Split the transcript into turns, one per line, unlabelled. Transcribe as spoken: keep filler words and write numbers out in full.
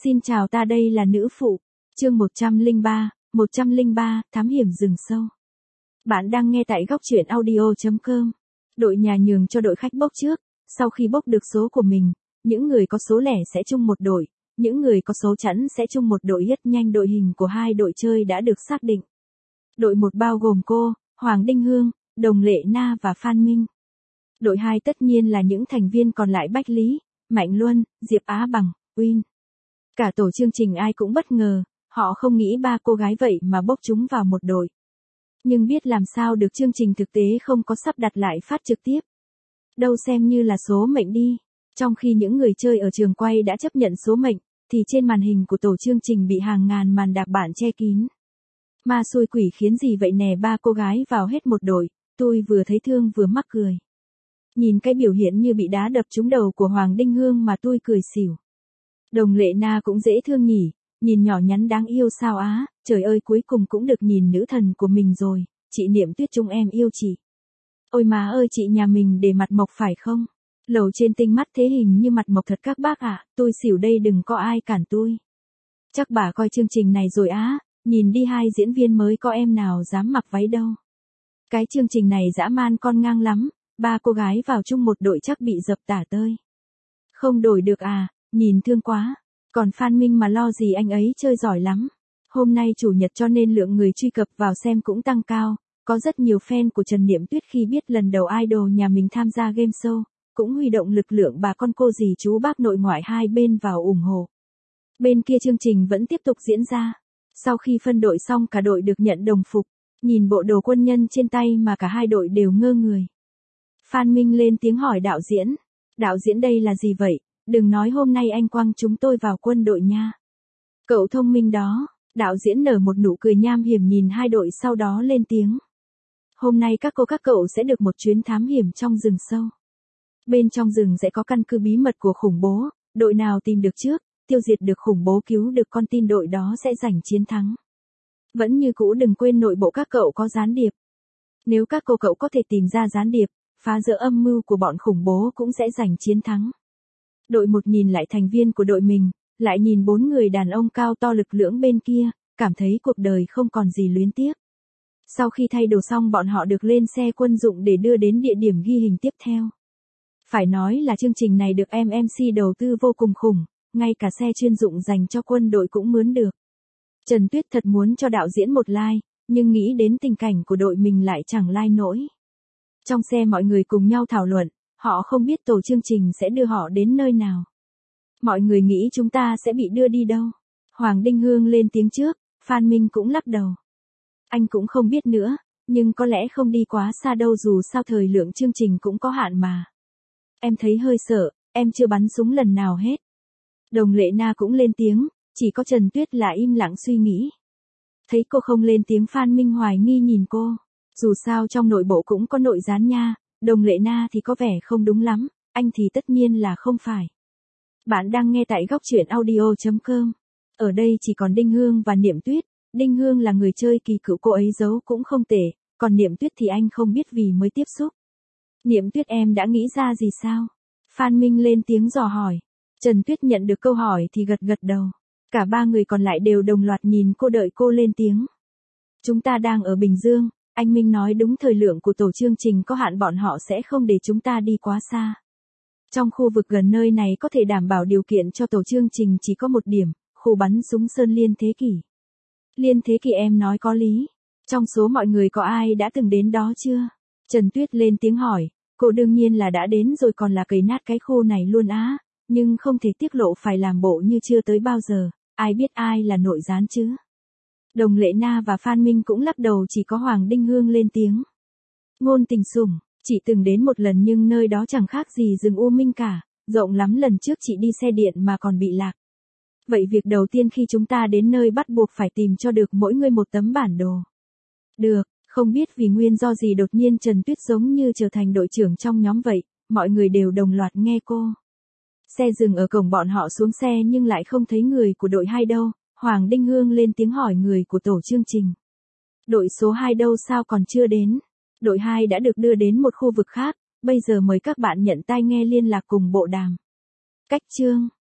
Xin chào, ta đây là nữ phụ. Chương một trăm lẻ ba, một trăm lẻ ba, thám hiểm rừng sâu. Bạn đang nghe tại góc truyện audio chấm com. Đội nhà nhường cho đội khách bốc trước, sau khi bốc được số của mình, những người có số lẻ sẽ chung một đội, những người có số chẵn sẽ chung một đội. Rất nhanh đội hình của hai đội chơi đã được xác định. Đội một bao gồm cô, Hoàng Đinh Hương, Đồng Lệ Na và Phan Minh. Đội hai tất nhiên là những thành viên còn lại: Bách Lý, Mạnh Luân, Diệp Á Bằng, Win. Cả tổ chương trình ai cũng bất ngờ, họ không nghĩ ba cô gái vậy mà bốc chúng vào một đội. Nhưng biết làm sao được, chương trình thực tế không có sắp đặt lại phát trực tiếp. Đâu xem như là số mệnh đi. Trong khi những người chơi ở trường quay đã chấp nhận số mệnh, thì trên màn hình của tổ chương trình bị hàng ngàn màn đạp bản che kín. Ma xui quỷ khiến gì vậy nè, ba cô gái vào hết một đội, tôi vừa thấy thương vừa mắc cười. Nhìn cái biểu hiện như bị đá đập trúng đầu của Hoàng Đinh Hương mà tôi cười xỉu. Đồng Lệ Na cũng dễ thương nhỉ, nhìn nhỏ nhắn đáng yêu sao á, trời ơi cuối cùng cũng được nhìn nữ thần của mình rồi, chị Niệm Tuyết chúng em yêu chị. Ôi má ơi, chị nhà mình để mặt mộc phải không? Lầu trên tinh mắt thế hình như mặt mộc thật các bác ạ, à, tôi xỉu đây, đừng có ai cản tôi. Chắc bà coi chương trình này rồi á, nhìn đi hai diễn viên mới có em nào dám mặc váy đâu. Cái chương trình này dã man con ngang lắm, ba cô gái vào chung một đội chắc bị dập tả tơi. Không đổi được à, nhìn thương quá. Còn Phan Minh mà lo gì, anh ấy chơi giỏi lắm. Hôm nay chủ nhật cho nên lượng người truy cập vào xem cũng tăng cao, có rất nhiều fan của Trần Niệm Tuyết khi biết lần đầu idol nhà mình tham gia game show, cũng huy động lực lượng bà con cô dì chú bác nội ngoại hai bên vào ủng hộ. Bên kia chương trình vẫn tiếp tục diễn ra. Sau khi phân đội xong, cả đội được nhận đồng phục, nhìn bộ đồ quân nhân trên tay mà cả hai đội đều ngơ người. Phan Minh lên tiếng hỏi đạo diễn, đạo diễn đây là gì vậy? Đừng nói hôm nay anh quăng chúng tôi vào quân đội nha. Cậu thông minh đó, đạo diễn nở một nụ cười nham hiểm nhìn hai đội sau đó lên tiếng. Hôm nay các cô các cậu sẽ được một chuyến thám hiểm trong rừng sâu. Bên trong rừng sẽ có căn cứ bí mật của khủng bố, đội nào tìm được trước, tiêu diệt được khủng bố, cứu được con tin, đội đó sẽ giành chiến thắng. Vẫn như cũ đừng quên nội bộ các cậu có gián điệp. Nếu các cô cậu có thể tìm ra gián điệp, phá vỡ âm mưu của bọn khủng bố cũng sẽ giành chiến thắng. Đội một nhìn lại thành viên của đội mình, lại nhìn bốn người đàn ông cao to lực lưỡng bên kia, cảm thấy cuộc đời không còn gì luyến tiếc. Sau khi thay đồ xong, bọn họ được lên xe quân dụng để đưa đến địa điểm ghi hình tiếp theo. Phải nói là chương trình này được em em xê đầu tư vô cùng khủng, ngay cả xe chuyên dụng dành cho quân đội cũng mướn được. Trần Tuyết thật muốn cho đạo diễn một like, nhưng nghĩ đến tình cảnh của đội mình lại chẳng like nổi. Trong xe mọi người cùng nhau thảo luận, họ không biết tổ chương trình sẽ đưa họ đến nơi nào. Mọi người nghĩ chúng ta sẽ bị đưa đi đâu? Hoàng Đinh Hương lên tiếng trước, Phan Minh cũng lắc đầu. Anh cũng không biết nữa, nhưng có lẽ không đi quá xa đâu, dù sao thời lượng chương trình cũng có hạn mà. Em thấy hơi sợ, em chưa bắn súng lần nào hết. Đồng Lệ Na cũng lên tiếng, chỉ có Trần Tuyết là im lặng suy nghĩ. Thấy cô không lên tiếng, Phan Minh hoài nghi nhìn cô. Dù sao trong nội bộ cũng có nội gián nha, Đồng Lệ Na thì có vẻ không đúng lắm, anh thì tất nhiên là không phải. Bạn đang nghe tại góc truyện audio chấm com. Ở đây chỉ còn Đinh Hương và Niệm Tuyết. Đinh Hương là người chơi kỳ cựu, cô ấy giấu cũng không tệ, còn Niệm Tuyết thì anh không biết vì mới tiếp xúc. Niệm Tuyết, em đã nghĩ ra gì sao? Phan Minh lên tiếng dò hỏi. Trần Tuyết nhận được câu hỏi thì gật gật đầu. Cả ba người còn lại đều đồng loạt nhìn cô đợi cô lên tiếng. Chúng ta đang ở Bình Dương, anh Minh nói đúng, thời lượng của tổ chương trình có hạn, bọn họ sẽ không để chúng ta đi quá xa. Trong khu vực gần nơi này có thể đảm bảo điều kiện cho tổ chương trình chỉ có một điểm, khu bắn súng Sơn Liên Thế Kỷ. Liên Thế Kỷ, em nói có lý. Trong số mọi người có ai đã từng đến đó chưa? Trần Tuyết lên tiếng hỏi, cô đương nhiên là đã đến rồi, còn là cày nát cái khu này luôn á, nhưng không thể tiết lộ, phải làm bộ như chưa tới bao giờ, ai biết ai là nội gián chứ. Đồng Lệ Na và Phan Minh cũng lắc đầu, chỉ có Hoàng Đinh Hương lên tiếng. Ngôn Tình Sủng, chị từng đến một lần nhưng nơi đó chẳng khác gì rừng U Minh cả, rộng lắm, lần trước chị đi xe điện mà còn bị lạc. Vậy việc đầu tiên khi chúng ta đến nơi bắt buộc phải tìm cho được mỗi người một tấm bản đồ. Được, không biết vì nguyên do gì đột nhiên Trần Tuyết giống như trở thành đội trưởng trong nhóm vậy, mọi người đều đồng loạt nghe cô. Xe dừng ở cổng, bọn họ xuống xe nhưng lại không thấy người của đội hai đâu. Hoàng Đinh Hương lên tiếng hỏi người của tổ chương trình. Đội số hai đâu, sao còn chưa đến? Đội hai đã được đưa đến một khu vực khác, bây giờ mời các bạn nhận tai nghe liên lạc cùng bộ đàm. Cách chương